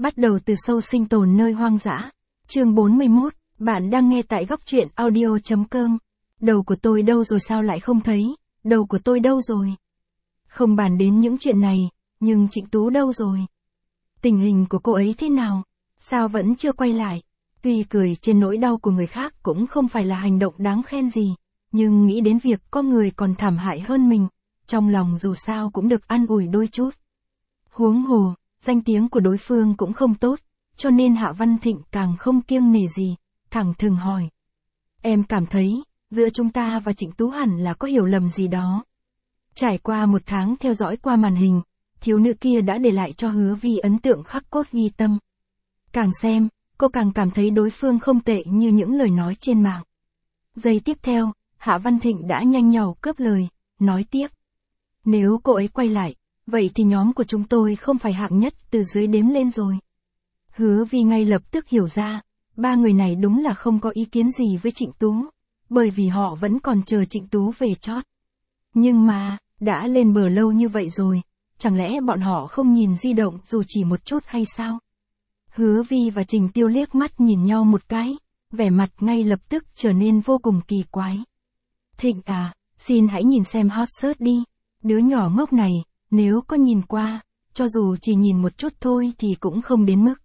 Bắt đầu từ sâu sinh tồn nơi hoang dã. Chương 41, bạn đang nghe tại góc truyện audio.com. Đầu của tôi đâu rồi, sao lại không thấy? Đầu của tôi đâu rồi? Không bàn đến những chuyện này, nhưng Trịnh Tú đâu rồi? Tình hình của cô ấy thế nào? Sao vẫn chưa quay lại? Tuy cười trên nỗi đau của người khác cũng không phải là hành động đáng khen gì, nhưng nghĩ đến việc có người còn thảm hại hơn mình, trong lòng dù sao cũng được an ủi đôi chút. Huống hồ, danh tiếng của đối phương cũng không tốt, cho nên Hạ Văn Thịnh càng không kiêng nể gì, thẳng thừng hỏi. Em cảm thấy, giữa chúng ta và Trịnh Tú hẳn là có hiểu lầm gì đó. Trải qua một tháng theo dõi qua màn hình, thiếu nữ kia đã để lại cho Hứa Vi ấn tượng khắc cốt ghi tâm. Càng xem, cô càng cảm thấy đối phương không tệ như những lời nói trên mạng. Giây tiếp theo, Hạ Văn Thịnh đã nhanh nhảu cướp lời, nói tiếp. Nếu cô ấy quay lại, vậy thì nhóm của chúng tôi không phải hạng nhất từ dưới đếm lên rồi. Hứa Vi ngay lập tức hiểu ra, ba người này đúng là không có ý kiến gì với Trịnh Tú, bởi vì họ vẫn còn chờ Trịnh Tú về chót. Nhưng mà, đã lên bờ lâu như vậy rồi, chẳng lẽ bọn họ không nhìn di động dù chỉ một chút hay sao? Hứa Vi và Trình Tiêu liếc mắt nhìn nhau một cái, vẻ mặt ngay lập tức trở nên vô cùng kỳ quái. Thịnh à, xin hãy nhìn xem hot search đi, đứa nhỏ ngốc này, nếu có nhìn qua, cho dù chỉ nhìn một chút thôi thì cũng không đến mức.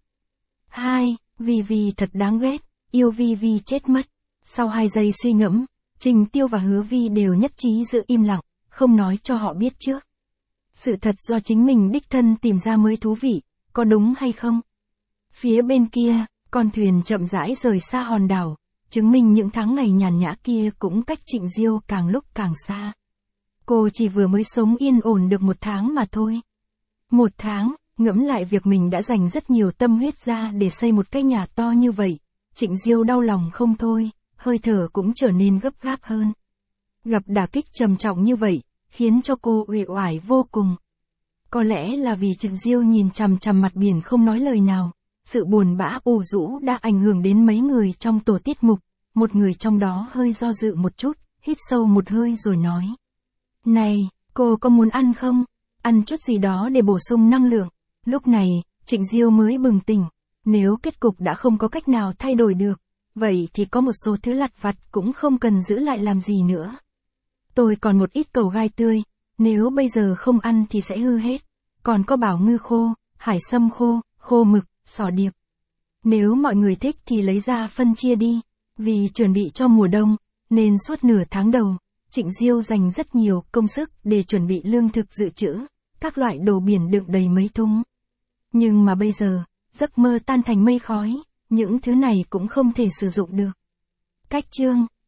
Vi thật đáng ghét, yêu Vi chết mất. Sau 2 giây suy ngẫm, Trình Tiêu và Hứa Vi đều nhất trí giữ im lặng, không nói cho họ biết trước. Sự thật do chính mình đích thân tìm ra mới thú vị, có đúng hay không? Phía bên kia, con thuyền chậm rãi rời xa hòn đảo, chứng minh những tháng ngày nhàn nhã kia cũng cách Trịnh Diêu càng lúc càng xa. Cô chỉ vừa mới sống yên ổn được 1 tháng mà thôi. 1 tháng, ngẫm lại việc mình đã dành rất nhiều tâm huyết ra để xây một cái nhà to như vậy, Trịnh Diêu đau lòng không thôi, hơi thở cũng trở nên gấp gáp hơn. Gặp đả kích trầm trọng như vậy, khiến cho cô uể oải vô cùng. Có lẽ là vì Trịnh Diêu nhìn chằm chằm mặt biển không nói lời nào, sự buồn bã ủ rũ đã ảnh hưởng đến mấy người trong tổ tiết mục, một người trong đó hơi do dự một chút, hít sâu một hơi rồi nói. Này, cô có muốn ăn không? Ăn chút gì đó để bổ sung năng lượng. Lúc này, Trịnh Diêu mới bừng tỉnh, nếu kết cục đã không có cách nào thay đổi được, vậy thì có một số thứ lặt vặt cũng không cần giữ lại làm gì nữa. Tôi còn một ít cầu gai tươi, nếu bây giờ không ăn thì sẽ hư hết. Còn có bảo ngư khô, hải sâm khô, khô mực, sò điệp. Nếu mọi người thích thì lấy ra phân chia đi, vì chuẩn bị cho mùa đông, nên suốt nửa tháng đầu, Trịnh Diêu dành rất nhiều công sức để chuẩn bị lương thực dự trữ, các loại đồ biển đựng đầy mấy thùng. Nhưng mà bây giờ, giấc mơ tan thành mây khói, những thứ này cũng không thể sử dụng được. Cách chương